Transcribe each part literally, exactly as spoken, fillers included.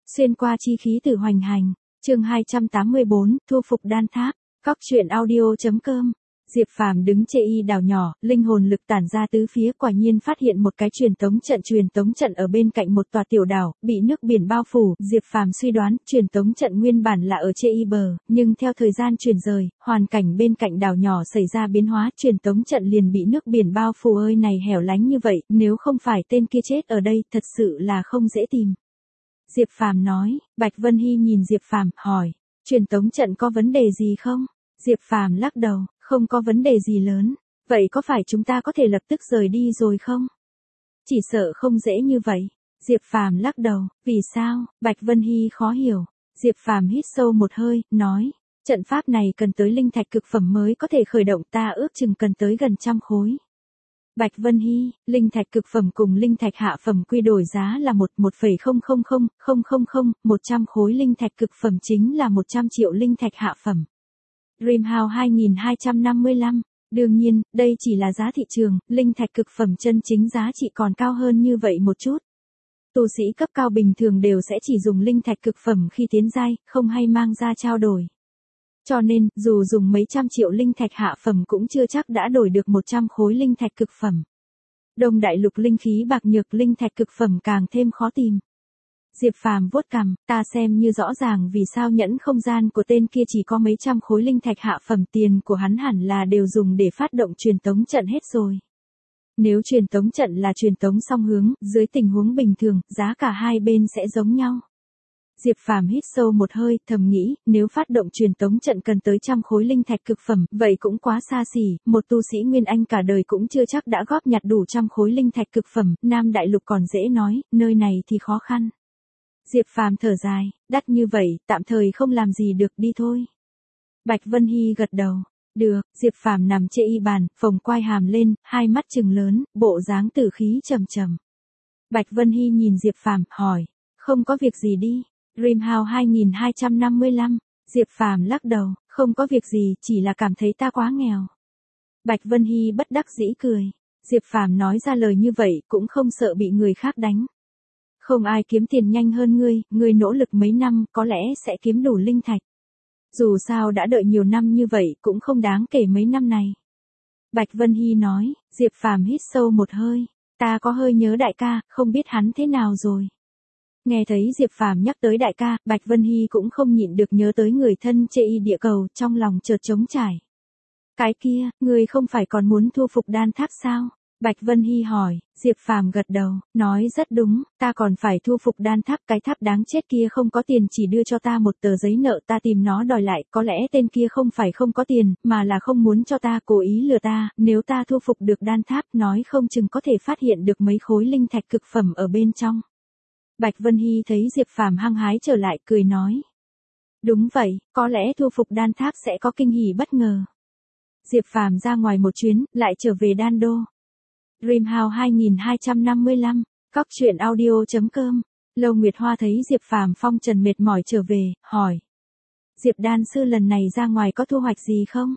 Xuyên qua chi khí từ hoành hành. Chương hai trăm tám mươi bốn, thu phục đan tháp. Cóc truyện audio chấm com. Diệp Phàm đứng chê y đảo nhỏ, linh hồn lực tản ra tứ phía, quả nhiên phát hiện một cái truyền tống trận truyền tống trận ở bên cạnh một tòa tiểu đảo, bị nước biển bao phủ. Diệp Phàm suy đoán, truyền tống trận nguyên bản là ở chê y bờ, nhưng theo thời gian chuyển rời, hoàn cảnh bên cạnh đảo nhỏ xảy ra biến hóa, truyền tống trận liền bị nước biển bao phủ. Ơi này hẻo lánh như vậy, nếu không phải tên kia chết ở đây, thật sự là không dễ tìm. Diệp Phàm nói. Bạch Vân Hy nhìn Diệp Phàm, hỏi, truyền tống trận có vấn đề gì không? Diệp Phàm lắc đầu, không có vấn đề gì lớn. Vậy có phải chúng ta có thể lập tức rời đi rồi không? Chỉ sợ không dễ như vậy. Diệp Phàm lắc đầu, vì sao? Bạch Vân Hy khó hiểu. Diệp Phàm hít sâu một hơi, nói, trận pháp này cần tới linh thạch cực phẩm mới có thể khởi động, ta ước chừng cần tới gần trăm khối. Bạch Vân Hy, linh thạch cực phẩm cùng linh thạch hạ phẩm quy đổi giá là một phẩy không không không không không không, một trăm khối linh thạch cực phẩm chính là một trăm triệu linh thạch hạ phẩm. Dreamhouse hai nghìn hai trăm năm mươi lăm. Đương nhiên, đây chỉ là giá thị trường, linh thạch cực phẩm chân chính giá trị còn cao hơn như vậy một chút. Tu sĩ cấp cao bình thường đều sẽ chỉ dùng linh thạch cực phẩm khi tiến giai, không hay mang ra trao đổi. Cho nên, dù dùng mấy trăm triệu linh thạch hạ phẩm cũng chưa chắc đã đổi được một trăm khối linh thạch cực phẩm. Đông đại lục linh khí bạc nhược, linh thạch cực phẩm càng thêm khó tìm. Diệp Phàm vuốt cằm, ta xem như rõ ràng vì sao nhẫn không gian của tên kia chỉ có mấy trăm khối linh thạch hạ phẩm, tiền của hắn hẳn là đều dùng để phát động truyền tống trận hết rồi. Nếu truyền tống trận là truyền tống song hướng, dưới tình huống bình thường, giá cả hai bên sẽ giống nhau. Diệp Phàm hít sâu một hơi, thầm nghĩ, nếu phát động truyền tống trận cần tới trăm khối linh thạch cực phẩm, vậy cũng quá xa xỉ, một tu sĩ Nguyên Anh cả đời cũng chưa chắc đã góp nhặt đủ trăm khối linh thạch cực phẩm, Nam Đại Lục còn dễ nói, nơi này thì khó khăn. Diệp Phàm thở dài, đắt như vậy, tạm thời không làm gì được, đi thôi. Bạch Vân Hy gật đầu, được. Diệp Phàm nằm chê y bàn, phồng quai hàm lên, hai mắt trừng lớn, bộ dáng tử khí trầm trầm. Bạch Vân Hy nhìn Diệp Phàm, hỏi, không có việc gì đi. Dreamhouse hai nghìn hai trăm năm mươi lăm. Diệp Phàm lắc đầu, không có việc gì, chỉ là cảm thấy ta quá nghèo. Bạch Vân Hy bất đắc dĩ cười. Diệp Phàm nói ra lời như vậy, cũng không sợ bị người khác đánh. Không ai kiếm tiền nhanh hơn ngươi, ngươi nỗ lực mấy năm, có lẽ sẽ kiếm đủ linh thạch. Dù sao đã đợi nhiều năm như vậy, cũng không đáng kể mấy năm này. Bạch Vân Hy nói. Diệp Phàm hít sâu một hơi, ta có hơi nhớ đại ca, không biết hắn thế nào rồi. Nghe thấy Diệp Phàm nhắc tới đại ca, Bạch Vân Hy cũng không nhịn được nhớ tới người thân chê y địa cầu, trong lòng chợt trống trải. Cái kia, ngươi không phải còn muốn thu phục đan tháp sao? Bạch Vân Hy hỏi. Diệp Phàm gật đầu, nói rất đúng, ta còn phải thu phục đan tháp, cái tháp đáng chết kia không có tiền, chỉ đưa cho ta một tờ giấy nợ, ta tìm nó đòi lại, có lẽ tên kia không phải không có tiền, mà là không muốn cho ta, cố ý lừa ta, nếu ta thu phục được đan tháp, nói không chừng có thể phát hiện được mấy khối linh thạch cực phẩm ở bên trong. Bạch Vân Hy thấy Diệp Phàm hăng hái trở lại, cười nói. Đúng vậy, có lẽ thu phục đan tháp sẽ có kinh hỉ bất ngờ. Diệp Phàm ra ngoài một chuyến, lại trở về đan đô. Dreamhouse hai nghìn hai trăm năm mươi lăm. Cóc truyện audio chấm com. Lâu Nguyệt Hoa thấy Diệp Phàm phong trần mệt mỏi trở về, hỏi. Diệp đan sư lần này ra ngoài có thu hoạch gì không?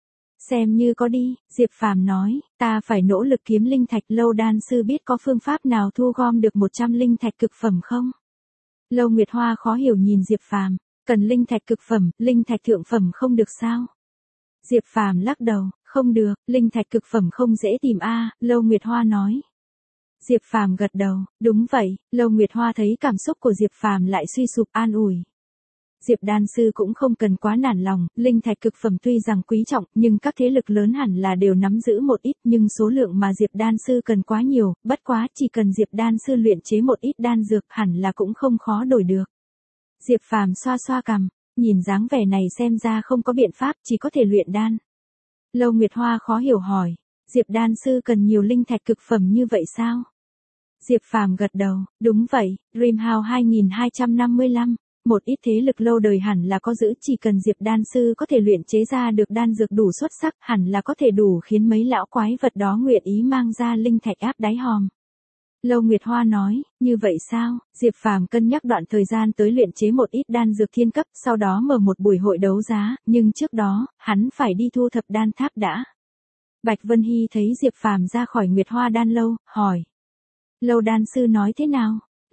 Xem như có đi. Diệp Phàm nói, ta phải nỗ lực kiếm linh thạch. Lâu đan sư biết có phương pháp nào thu gom được một trăm linh thạch cực phẩm không? Lâu Nguyệt Hoa khó hiểu nhìn Diệp Phàm, cần linh thạch cực phẩm, linh thạch thượng phẩm không được sao? Diệp Phàm lắc đầu, không được, linh thạch cực phẩm không dễ tìm a. À, Lâu Nguyệt Hoa nói. Diệp Phàm gật đầu, đúng vậy. Lâu Nguyệt Hoa thấy cảm xúc của Diệp Phàm lại suy sụp, an ủi. Diệp đan sư cũng không cần quá nản lòng, linh thạch cực phẩm tuy rằng quý trọng, nhưng các thế lực lớn hẳn là đều nắm giữ một ít, nhưng số lượng mà Diệp đan sư cần quá nhiều, bất quá chỉ cần Diệp đan sư luyện chế một ít đan dược hẳn là cũng không khó đổi được. Diệp Phàm xoa xoa cằm, nhìn dáng vẻ này xem ra không có biện pháp, chỉ có thể luyện đan. Lâu Nguyệt Hoa khó hiểu hỏi, Diệp đan sư cần nhiều linh thạch cực phẩm như vậy sao? Diệp Phàm gật đầu, đúng vậy. Dreamhouse hai nghìn hai trăm năm mươi lăm. Một ít thế lực lâu đời hẳn là có giữ, chỉ cần Diệp đan sư có thể luyện chế ra được đan dược đủ xuất sắc, hẳn là có thể đủ khiến mấy lão quái vật đó nguyện ý mang ra linh thạch áp đáy hòm. Lâu Nguyệt Hoa nói, như vậy sao? Diệp Phàm cân nhắc đoạn thời gian tới luyện chế một ít đan dược thiên cấp, sau đó mở một buổi hội đấu giá, nhưng trước đó, hắn phải đi thu thập đan tháp đã. Bạch Vân Hy thấy Diệp Phàm ra khỏi Nguyệt Hoa đan lâu, hỏi. Lâu đan sư nói thế nào?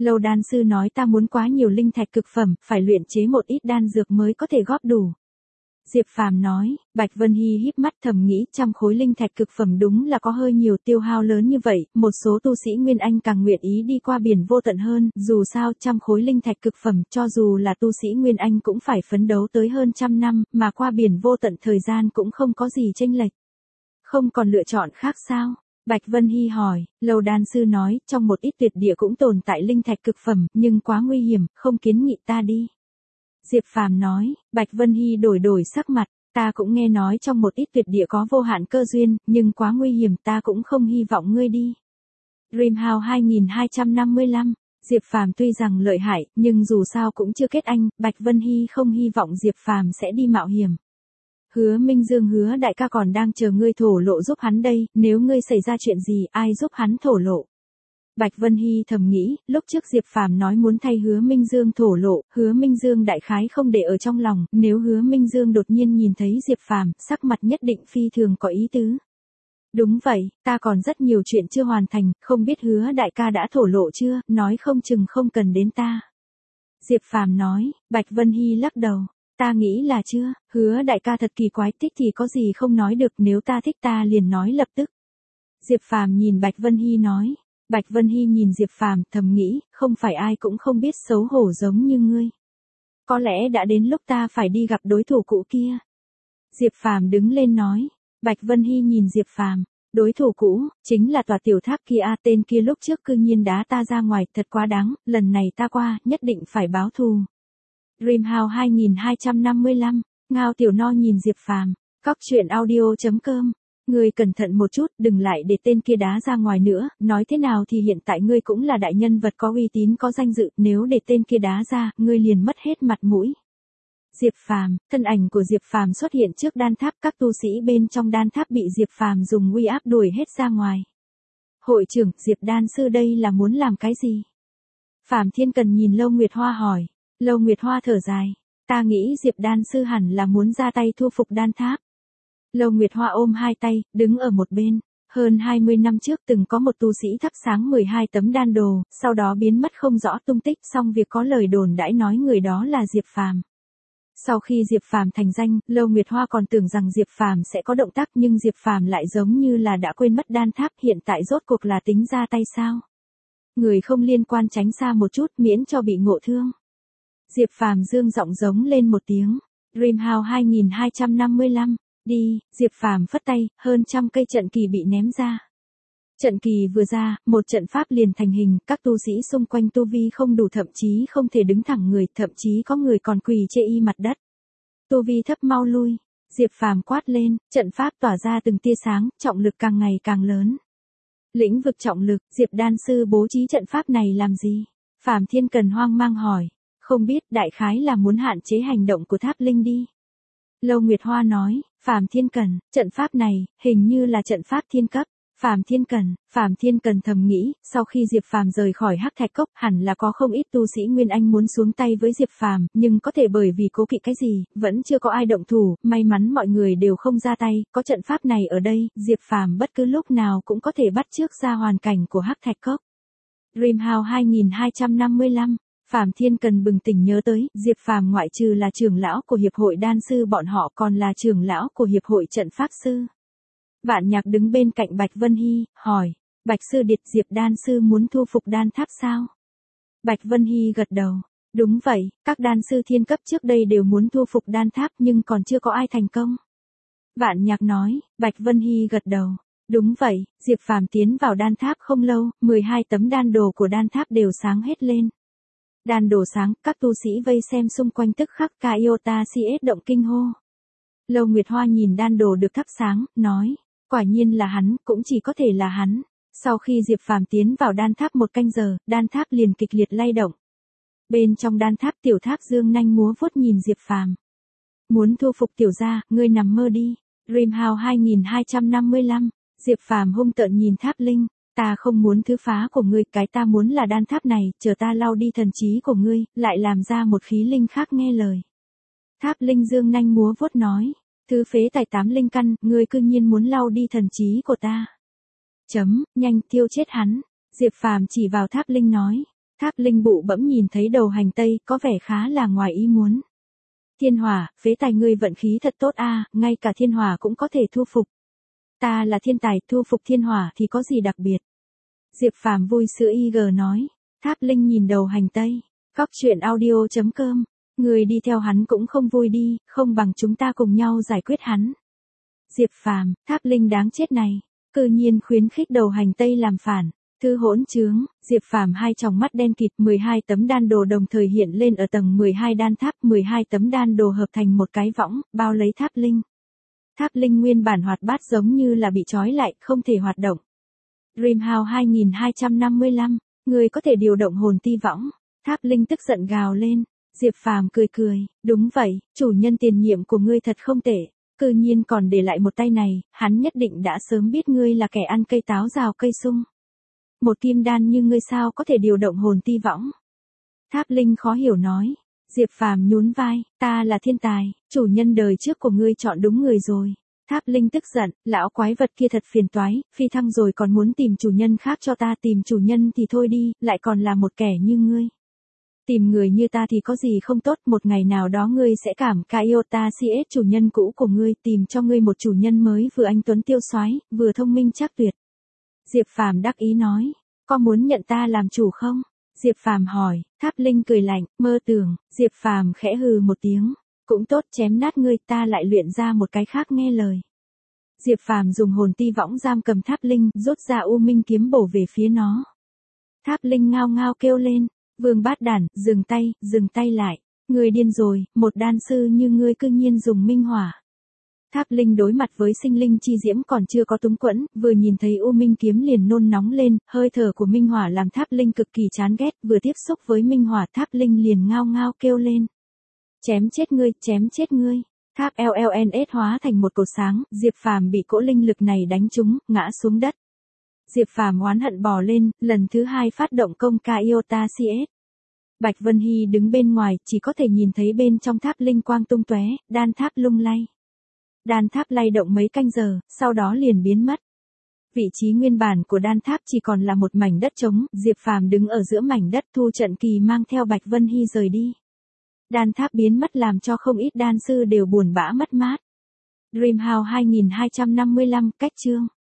Lâu đan sư nói ta muốn quá nhiều linh thạch cực phẩm, phải luyện chế một ít đan dược mới có thể góp đủ. Diệp Phàm nói, Bạch Vân Hy híp mắt thầm nghĩ trăm khối linh thạch cực phẩm đúng là có hơi nhiều, tiêu hao lớn như vậy, một số tu sĩ Nguyên Anh càng nguyện ý đi qua biển vô tận hơn, dù sao trăm khối linh thạch cực phẩm cho dù là tu sĩ Nguyên Anh cũng phải phấn đấu tới hơn trăm năm, mà qua biển vô tận thời gian cũng không có gì chênh lệch. Không còn lựa chọn khác sao? Bạch Vân Hy hỏi, Lầu đan sư nói, trong một ít tuyệt địa cũng tồn tại linh thạch cực phẩm, nhưng quá nguy hiểm, không kiến nghị ta đi. Diệp Phàm nói, Bạch Vân Hy đổi đổi sắc mặt, ta cũng nghe nói trong một ít tuyệt địa có vô hạn cơ duyên, nhưng quá nguy hiểm ta cũng không hy vọng ngươi đi. Dreamhouse hai hai năm lăm, Diệp Phàm tuy rằng lợi hại, nhưng dù sao cũng chưa kết anh, Bạch Vân Hy không hy vọng Diệp Phàm sẽ đi mạo hiểm. Hứa Minh Dương hứa đại ca còn đang chờ ngươi thổ lộ giúp hắn đây, nếu ngươi xảy ra chuyện gì ai giúp hắn thổ lộ. Bạch Vân Hy thầm nghĩ, lúc trước Diệp Phàm nói muốn thay Hứa Minh Dương thổ lộ, Hứa Minh Dương đại khái không để ở trong lòng, nếu Hứa Minh Dương đột nhiên nhìn thấy Diệp Phàm, sắc mặt nhất định phi thường có ý tứ. Đúng vậy, ta còn rất nhiều chuyện chưa hoàn thành, không biết Hứa đại ca đã thổ lộ chưa, nói không chừng không cần đến ta. Diệp Phàm nói, Bạch Vân Hy lắc đầu. Ta nghĩ là chưa, Hứa đại ca thật kỳ quái, thích thì có gì không nói được, nếu ta thích ta liền nói lập tức. Diệp Phàm nhìn Bạch Vân Hy nói. Bạch Vân Hy nhìn Diệp Phàm thầm nghĩ, không phải ai cũng không biết xấu hổ giống như ngươi. Có lẽ đã đến lúc ta phải đi gặp đối thủ cũ kia. Diệp Phàm đứng lên nói. Bạch Vân Hy nhìn Diệp Phàm, đối thủ cũ, chính là tòa tiểu tháp kia, tên kia lúc trước cư nhiên đá ta ra ngoài, thật quá đáng, lần này ta qua, nhất định phải báo thù. Dreamhouse hai hai năm lăm, Ngao Tiểu No nhìn Diệp Phàm, Cóc Truyện Audio chấm com. Ngươi cẩn thận một chút, đừng lại để tên kia đá ra ngoài nữa, nói thế nào thì hiện tại ngươi cũng là đại nhân vật có uy tín có danh dự, nếu để tên kia đá ra, ngươi liền mất hết mặt mũi. Diệp Phàm, thân ảnh của Diệp Phàm xuất hiện trước đan tháp, các tu sĩ bên trong đan tháp bị Diệp Phàm dùng uy áp đuổi hết ra ngoài. Hội trưởng, Diệp đan sư đây là muốn làm cái gì? Phạm Thiên Cần nhìn Lâu Nguyệt Hoa hỏi. Lâu Nguyệt Hoa thở dài, ta nghĩ Diệp đan sư hẳn là muốn ra tay thu phục đan tháp. Lâu Nguyệt Hoa ôm hai tay, đứng ở một bên. Hơn hai mươi năm trước từng có một tu sĩ thắp sáng mười hai tấm đan đồ, sau đó biến mất không rõ tung tích, xong việc có lời đồn đãi nói người đó là Diệp Phàm. Sau khi Diệp Phàm thành danh, Lâu Nguyệt Hoa còn tưởng rằng Diệp Phàm sẽ có động tác, nhưng Diệp Phàm lại giống như là đã quên mất đan tháp, hiện tại rốt cuộc là tính ra tay sao? Người không liên quan tránh xa một chút, miễn cho bị ngộ thương. Diệp Phàm dương giọng giống lên một tiếng. Dreamhouse hai hai năm lăm, đi, Diệp Phàm phất tay, hơn trăm cây trận kỳ bị ném ra. Trận kỳ vừa ra, một trận pháp liền thành hình, các tu sĩ xung quanh tu vi không đủ, thậm chí không thể đứng thẳng người, thậm chí có người còn quỳ chê y mặt đất. Tu vi thấp mau lui, Diệp Phàm quát lên, trận pháp tỏa ra từng tia sáng, trọng lực càng ngày càng lớn. Lĩnh vực trọng lực, Diệp đan sư bố trí trận pháp này làm gì? Phạm Thiên Cần hoang mang hỏi. Không biết, đại khái là muốn hạn chế hành động của tháp linh đi. Lâu Nguyệt Hoa nói, Phạm Thiên Cần, trận pháp này, hình như là trận pháp thiên cấp. Phạm Thiên Cần, Phạm Thiên Cần thầm nghĩ, sau khi Diệp Phàm rời khỏi Hắc Thạch Cốc, hẳn là có không ít tu sĩ Nguyên Anh muốn xuống tay với Diệp Phàm, nhưng có thể bởi vì cố kỵ cái gì, vẫn chưa có ai động thủ, may mắn mọi người đều không ra tay, có trận pháp này ở đây, Diệp Phàm bất cứ lúc nào cũng có thể bắt chước ra hoàn cảnh của Hắc Thạch Cốc. Dreamhouse hai hai năm lăm, Phạm Thiên Cần bừng tỉnh nhớ tới, Diệp Phàm ngoại trừ là trưởng lão của hiệp hội đan sư bọn họ còn là trưởng lão của hiệp hội trận pháp sư. Vạn Nhạc đứng bên cạnh Bạch Vân Hy, hỏi, Bạch sư điệt, Diệp đan sư muốn thu phục đan tháp sao? Bạch Vân Hy gật đầu, đúng vậy, các đan sư thiên cấp trước đây đều muốn thu phục đan tháp nhưng còn chưa có ai thành công. Vạn Nhạc nói, Bạch Vân Hy gật đầu, đúng vậy, Diệp Phàm tiến vào đan tháp không lâu, mười hai tấm đan đồ của đan tháp đều sáng hết lên. Đan đồ sáng, các tu sĩ vây xem xung quanh tức khắc Kaiota xê ét động kinh hô. Lâu Nguyệt Hoa nhìn đan đồ được thắp sáng, nói, quả nhiên là hắn, cũng chỉ có thể là hắn. Sau khi Diệp Phàm tiến vào đan tháp một canh giờ, đan tháp liền kịch liệt lay động. Bên trong đan tháp tiểu tháp dương nanh múa vuốt nhìn Diệp Phàm. Muốn thu phục tiểu gia, ngươi nằm mơ đi. Dreamhouse hai hai năm lăm, Diệp Phàm hung tợn nhìn tháp linh. Ta không muốn thứ phá của ngươi, cái ta muốn là đan tháp này, chờ ta lau đi thần trí của ngươi, lại làm ra một khí linh khác nghe lời. Tháp linh dương nanh múa vuốt nói, thứ phế tài tám linh căn, ngươi cư nhiên muốn lau đi thần trí của ta. Chấm, nhanh tiêu chết hắn. Diệp Phàm chỉ vào tháp linh nói, Tháp Linh bụ bẫm nhìn thấy đầu hành tây, có vẻ khá là ngoài ý muốn. Thiên Hỏa, phế tài ngươi vận khí thật tốt a, ngay cả Thiên Hỏa cũng có thể thu phục. Ta là thiên tài, thu phục Thiên Hỏa thì có gì đặc biệt. Diệp Phàm vui sữa i giê nói. Tháp Linh nhìn đầu hành tây. Cóc truyện audio chấm com. Người đi theo hắn cũng không vui đi, không bằng chúng ta cùng nhau giải quyết hắn. Diệp Phàm, Tháp Linh đáng chết này, cư nhiên khuyến khích đầu hành tây làm phản. Thư hỗn trướng, Diệp Phàm hai tròng mắt đen kịt, mười hai tấm đan đồ đồng thời hiện lên ở tầng mười hai đan tháp, mười hai tấm đan đồ hợp thành một cái võng, bao lấy Tháp Linh. Tháp Linh nguyên bản hoạt bát giống như là bị trói lại, không thể hoạt động. Dreamhouse hai nghìn hai trăm năm mươi lăm, người có thể điều động hồn ti võng. Tháp Linh tức giận gào lên. Diệp Phàm cười cười, đúng vậy, chủ nhân tiền nhiệm của ngươi thật không tệ, cư nhiên còn để lại một tay này, hắn nhất định đã sớm biết ngươi là kẻ ăn cây táo rào cây sung. Một kim đan như ngươi sao có thể điều động hồn ti võng? Tháp Linh khó hiểu nói. Diệp Phàm nhún vai, ta là thiên tài, chủ nhân đời trước của ngươi chọn đúng người rồi. Tháp Linh tức giận, lão quái vật kia thật phiền toái, phi thăng rồi còn muốn tìm chủ nhân khác cho ta, tìm chủ nhân thì thôi đi, lại còn là một kẻ như ngươi. Tìm người như ta thì có gì không tốt, một ngày nào đó ngươi sẽ cảm ca yêu ta si ết chủ nhân cũ của ngươi, tìm cho ngươi một chủ nhân mới vừa anh tuấn tiêu soái, vừa thông minh chắc tuyệt. Diệp Phàm đắc ý nói, có muốn nhận ta làm chủ không? Diệp Phàm hỏi. Tháp Linh cười lạnh, mơ tưởng. Diệp Phàm khẽ hừ một tiếng, cũng tốt, chém nát ngươi, ta lại luyện ra một cái khác nghe lời. Diệp Phàm dùng hồn ti võng giam cầm Tháp Linh, rút ra U Minh kiếm bổ về phía nó. Tháp Linh ngao ngao kêu lên, Vương Bát Đản, dừng tay, dừng tay lại, ngươi điên rồi, một đan sư như ngươi cư nhiên dùng minh hỏa. Tháp Linh đối mặt với sinh linh chi diễm còn chưa có túng quẫn, vừa nhìn thấy U Minh kiếm liền nôn nóng lên, hơi thở của minh hỏa làm Tháp Linh cực kỳ chán ghét, vừa tiếp xúc với minh hỏa Tháp Linh liền ngao ngao kêu lên. Chém chết ngươi, chém chết ngươi. Tháp lờ lờ en ét hóa thành một cột sáng, Diệp Phàm bị cỗ linh lực này đánh trúng, ngã xuống đất. Diệp Phàm oán hận bò lên, lần thứ hai phát động công ca Iota xê ét. Bạch Vân Hy đứng bên ngoài, chỉ có thể nhìn thấy bên trong tháp linh quang tung tóe, đan tháp lung lay. Đan tháp lay động mấy canh giờ, sau đó liền biến mất. Vị trí nguyên bản của đan tháp chỉ còn là một mảnh đất trống, Diệp Phàm đứng ở giữa mảnh đất Thu Trận Kỳ mang theo Bạch Vân Hy rời đi. Đan tháp biến mất làm cho không ít đan sư đều buồn bã mất mát. Dreamhouse hai nghìn hai trăm năm mươi lăm, cách chương.